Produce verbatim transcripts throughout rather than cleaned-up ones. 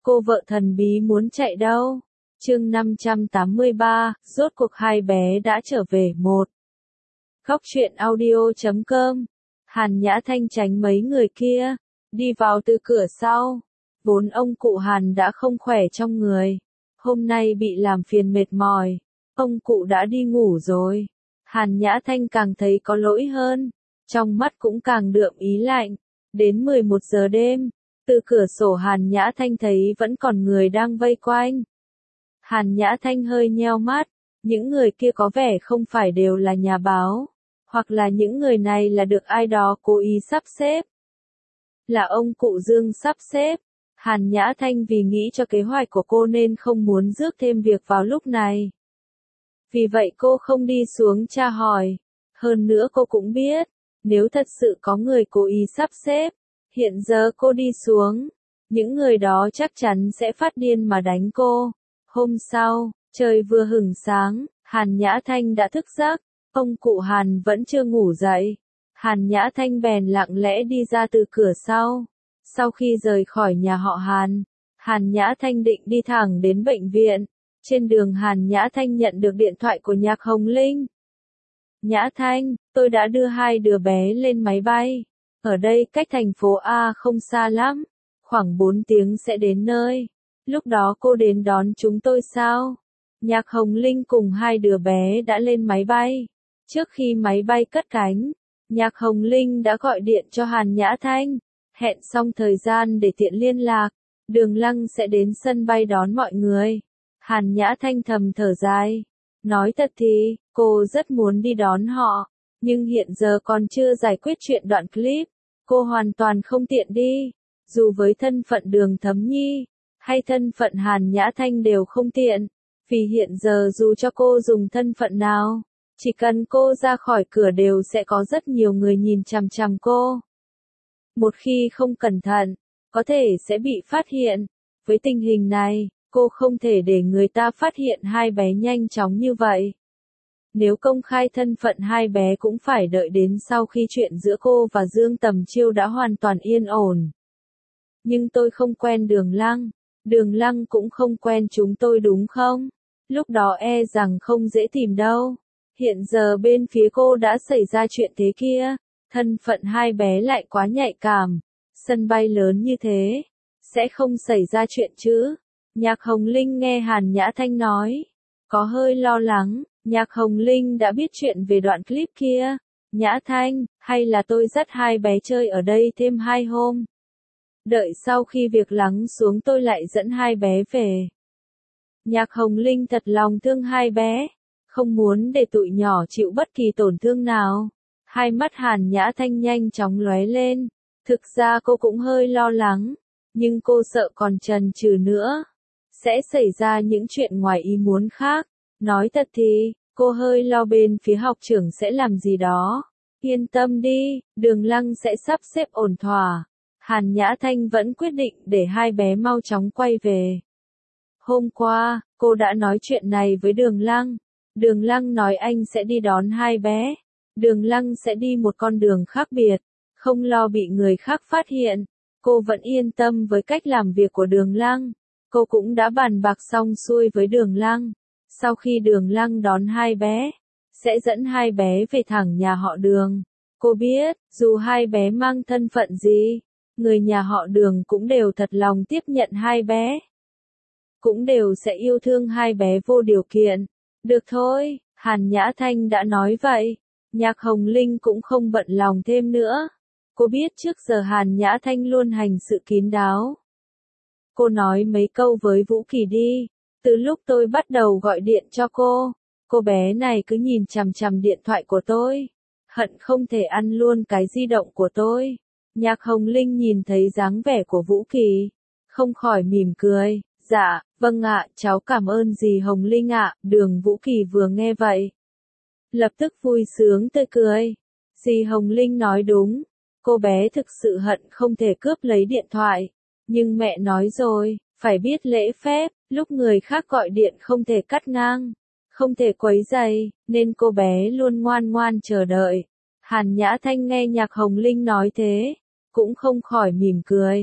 Cô vợ thần bí muốn chạy đâu? Chương năm trăm tám mươi ba, rốt cuộc hai bé đã trở về một. Góc truyện audio chấm com. Hàn Nhã Thanh tránh mấy người kia, đi vào từ cửa sau. Vốn ông cụ Hàn đã không khỏe trong người, hôm nay bị làm phiền mệt mỏi, ông cụ đã đi ngủ rồi. Hàn Nhã Thanh càng thấy có lỗi hơn, trong mắt cũng càng đượm ý lạnh. Đến mười một giờ đêm, từ cửa sổ Hàn Nhã Thanh thấy vẫn còn người đang vây quanh. Hàn Nhã Thanh hơi nheo mắt, những người kia có vẻ không phải đều là nhà báo, hoặc là những người này là được ai đó cố ý sắp xếp. Là ông cụ Dương sắp xếp. Hàn Nhã Thanh vì nghĩ cho kế hoạch của cô nên không muốn rước thêm việc vào lúc này. Vì vậy cô không đi xuống tra hỏi. Hơn nữa cô cũng biết, nếu thật sự có người cố ý sắp xếp, hiện giờ cô đi xuống, những người đó chắc chắn sẽ phát điên mà đánh cô. Hôm sau, trời vừa hửng sáng, Hàn Nhã Thanh đã thức giấc, ông cụ Hàn vẫn chưa ngủ dậy. Hàn Nhã Thanh bèn lặng lẽ đi ra từ cửa sau. Sau khi rời khỏi nhà họ Hàn, Hàn Nhã Thanh định đi thẳng đến bệnh viện. Trên đường Hàn Nhã Thanh nhận được điện thoại của Nhạc Hồng Linh. Nhã Thanh, tôi đã đưa hai đứa bé lên máy bay. Ở đây cách thành phố A không xa lắm, khoảng bốn tiếng sẽ đến nơi. Lúc đó cô đến đón chúng tôi sao? Nhạc Hồng Linh cùng hai đứa bé đã lên máy bay. Trước khi máy bay cất cánh, Nhạc Hồng Linh đã gọi điện cho Hàn Nhã Thanh, hẹn xong thời gian để tiện liên lạc. Đường Lăng sẽ đến sân bay đón mọi người. Hàn Nhã Thanh thầm thở dài. Nói thật thì, cô rất muốn đi đón họ, nhưng hiện giờ còn chưa giải quyết chuyện đoạn clip. Cô hoàn toàn không tiện đi. Dù với thân phận Đường Thấm Nhi, hay thân phận Hàn Nhã Thanh đều không tiện. Vì hiện giờ dù cho cô dùng thân phận nào, chỉ cần cô ra khỏi cửa đều sẽ có rất nhiều người nhìn chằm chằm cô. Một khi không cẩn thận, có thể sẽ bị phát hiện. Với tình hình này, cô không thể để người ta phát hiện hai bé nhanh chóng như vậy. Nếu công khai thân phận hai bé cũng phải đợi đến sau khi chuyện giữa cô và Dương Tầm Chiêu đã hoàn toàn yên ổn. Nhưng tôi không quen Đường Lăng, Đường Lăng cũng không quen chúng tôi đúng không? Lúc đó e rằng không dễ tìm đâu. Hiện giờ bên phía cô đã xảy ra chuyện thế kia, thân phận hai bé lại quá nhạy cảm. Sân bay lớn như thế, sẽ không xảy ra chuyện chứ? Nhạc Hồng Linh nghe Hàn Nhã Thanh nói, có hơi lo lắng. Nhạc Hồng Linh đã biết chuyện về đoạn clip kia. Nhã Thanh, hay là tôi dắt hai bé chơi ở đây thêm hai hôm. Đợi sau khi việc lắng xuống tôi lại dẫn hai bé về. Nhạc Hồng Linh thật lòng thương hai bé, không muốn để tụi nhỏ chịu bất kỳ tổn thương nào. Hai mắt Hàn Nhã Thanh nhanh chóng lóe lên. Thực ra cô cũng hơi lo lắng, nhưng cô sợ còn chần chừ nữa, sẽ xảy ra những chuyện ngoài ý muốn khác. Nói thật thì, cô hơi lo bên phía học trưởng sẽ làm gì đó. Yên tâm đi, Đường Lăng sẽ sắp xếp ổn thỏa. Hàn Nhã Thanh vẫn quyết định để hai bé mau chóng quay về. Hôm qua, cô đã nói chuyện này với Đường Lăng. Đường Lăng nói anh sẽ đi đón hai bé. Đường Lăng sẽ đi một con đường khác biệt, không lo bị người khác phát hiện. Cô vẫn yên tâm với cách làm việc của Đường Lăng. Cô cũng đã bàn bạc xong xuôi với Đường Lăng. Sau khi Đường Lăng đón hai bé, sẽ dẫn hai bé về thẳng nhà họ Đường. Cô biết, dù hai bé mang thân phận gì, người nhà họ Đường cũng đều thật lòng tiếp nhận hai bé. Cũng đều sẽ yêu thương hai bé vô điều kiện. Được thôi, Hàn Nhã Thanh đã nói vậy. Nhạc Hồng Linh cũng không bận lòng thêm nữa. Cô biết trước giờ Hàn Nhã Thanh luôn hành sự kín đáo. Cô nói mấy câu với Vũ Kỳ đi. Từ lúc tôi bắt đầu gọi điện cho cô, cô bé này cứ nhìn chằm chằm điện thoại của tôi, hận không thể ăn luôn cái di động của tôi. Nhạc Hồng Linh nhìn thấy dáng vẻ của Vũ Kỳ, không khỏi mỉm cười. Dạ, vâng ạ, cháu cảm ơn dì Hồng Linh ạ. Đường Vũ Kỳ vừa nghe vậy, lập tức vui sướng tươi cười. Dì Hồng Linh nói đúng, cô bé thực sự hận không thể cướp lấy điện thoại. Nhưng mẹ nói rồi, phải biết lễ phép, lúc người khác gọi điện không thể cắt ngang, không thể quấy rầy, nên cô bé luôn ngoan ngoan chờ đợi. Hàn Nhã Thanh nghe Nhạc Hồng Linh nói thế, cũng không khỏi mỉm cười.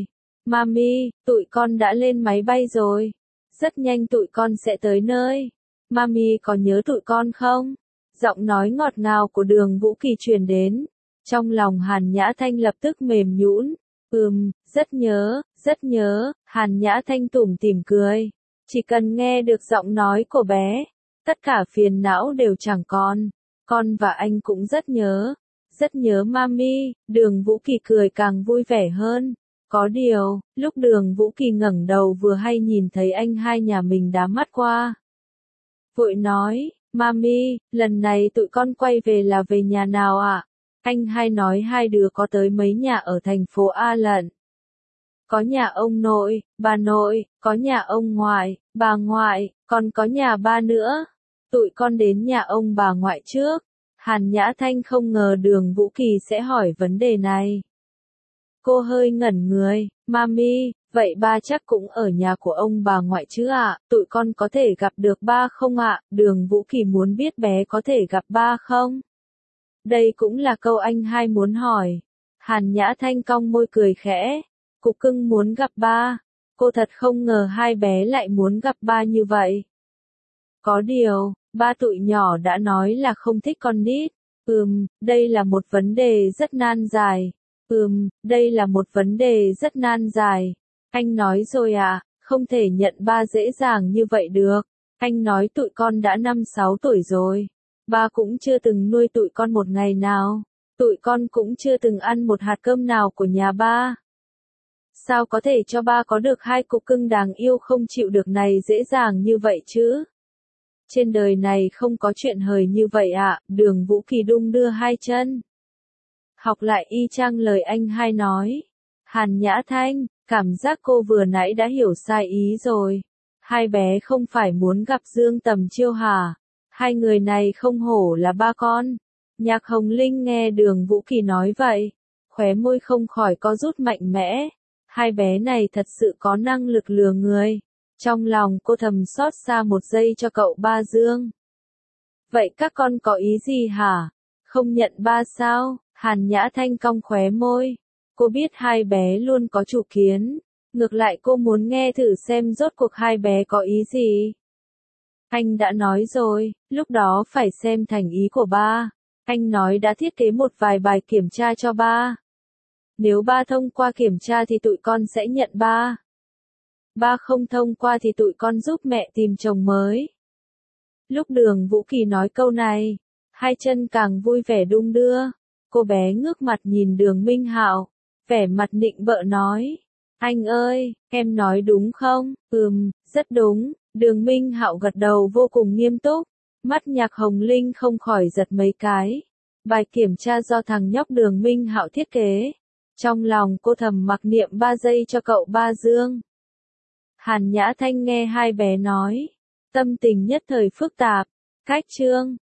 Mami, tụi con đã lên máy bay rồi. Rất nhanh tụi con sẽ tới nơi. Mami có nhớ tụi con không? Giọng nói ngọt ngào của Đường Vũ Kỳ truyền đến. Trong lòng Hàn Nhã Thanh lập tức mềm nhũn. Ừm, rất nhớ, rất nhớ, Hàn Nhã Thanh tủm tỉm cười. Chỉ cần nghe được giọng nói của bé, tất cả phiền não đều chẳng còn. Con và anh cũng rất nhớ, rất nhớ Mami. Đường Vũ Kỳ cười càng vui vẻ hơn. Có điều, lúc Đường Vũ Kỳ ngẩng đầu vừa hay nhìn thấy anh hai nhà mình đá mắt qua. Vội nói, Mami, lần này tụi con quay về là về nhà nào ạ? À? Anh hai nói hai đứa có tới mấy nhà ở thành phố A lận. Có nhà ông nội, bà nội, có nhà ông ngoại, bà ngoại, còn có nhà ba nữa. Tụi con đến nhà ông bà ngoại trước. Hàn Nhã Thanh không ngờ Đường Vũ Kỳ sẽ hỏi vấn đề này. Cô hơi ngẩn người, Mami, vậy ba chắc cũng ở nhà của ông bà ngoại chứ ạ, à? Tụi con có thể gặp được ba không ạ? À? Đường Vũ Kỳ muốn biết bé có thể gặp ba không? Đây cũng là câu anh hai muốn hỏi. Hàn Nhã Thanh cong môi cười khẽ. Cục cưng muốn gặp ba. Cô thật không ngờ hai bé lại muốn gặp ba như vậy. Có điều, ba tụi nhỏ đã nói là không thích con nít. Ừm, đây là một vấn đề rất nan giải. Ừm, đây là một vấn đề rất nan giải. Anh nói rồi à, không thể nhận ba dễ dàng như vậy được. Anh nói tụi con đã năm sáu tuổi rồi. Ba cũng chưa từng nuôi tụi con một ngày nào. Tụi con cũng chưa từng ăn một hạt cơm nào của nhà ba. Sao có thể cho ba có được hai cục cưng đáng yêu không chịu được này dễ dàng như vậy chứ? Trên đời này không có chuyện hời như vậy ạ. À? Đường Vũ Kỳ đung đưa hai chân. Học lại y chang lời anh hai nói. Hàn Nhã Thanh, cảm giác cô vừa nãy đã hiểu sai ý rồi. Hai bé không phải muốn gặp Dương Tầm Chiêu hả? Hai người này không hổ là ba con. Nhạc Hồng Linh nghe Đường Vũ Kỳ nói vậy. Khóe môi không khỏi co rút mạnh mẽ. Hai bé này thật sự có năng lực lừa người. Trong lòng cô thầm xót xa một giây cho cậu ba Dương. Vậy các con có ý gì hả? Không nhận ba sao? Hàn Nhã Thanh cong khóe môi. Cô biết hai bé luôn có chủ kiến. Ngược lại cô muốn nghe thử xem rốt cuộc hai bé có ý gì. Anh đã nói rồi, lúc đó phải xem thành ý của ba. Anh nói đã thiết kế một vài bài kiểm tra cho ba. Nếu ba thông qua kiểm tra thì tụi con sẽ nhận ba. Ba không thông qua thì tụi con giúp mẹ tìm chồng mới. Lúc Đường Vũ Kỳ nói câu này, hai chân càng vui vẻ đung đưa. Cô bé ngước mặt nhìn Đường Minh Hạo, vẻ mặt nịnh bợ nói. Anh ơi, em nói đúng không? Ừm, rất đúng. Đường Minh Hạo gật đầu vô cùng nghiêm túc. Mắt Nhạc Hồng Linh không khỏi giật mấy cái. Bài kiểm tra do thằng nhóc Đường Minh Hạo thiết kế. Trong lòng cô thầm mặc niệm ba giây cho cậu ba Dương. Hàn Nhã Thanh nghe hai bé nói. Tâm tình nhất thời phức tạp. Cách chương.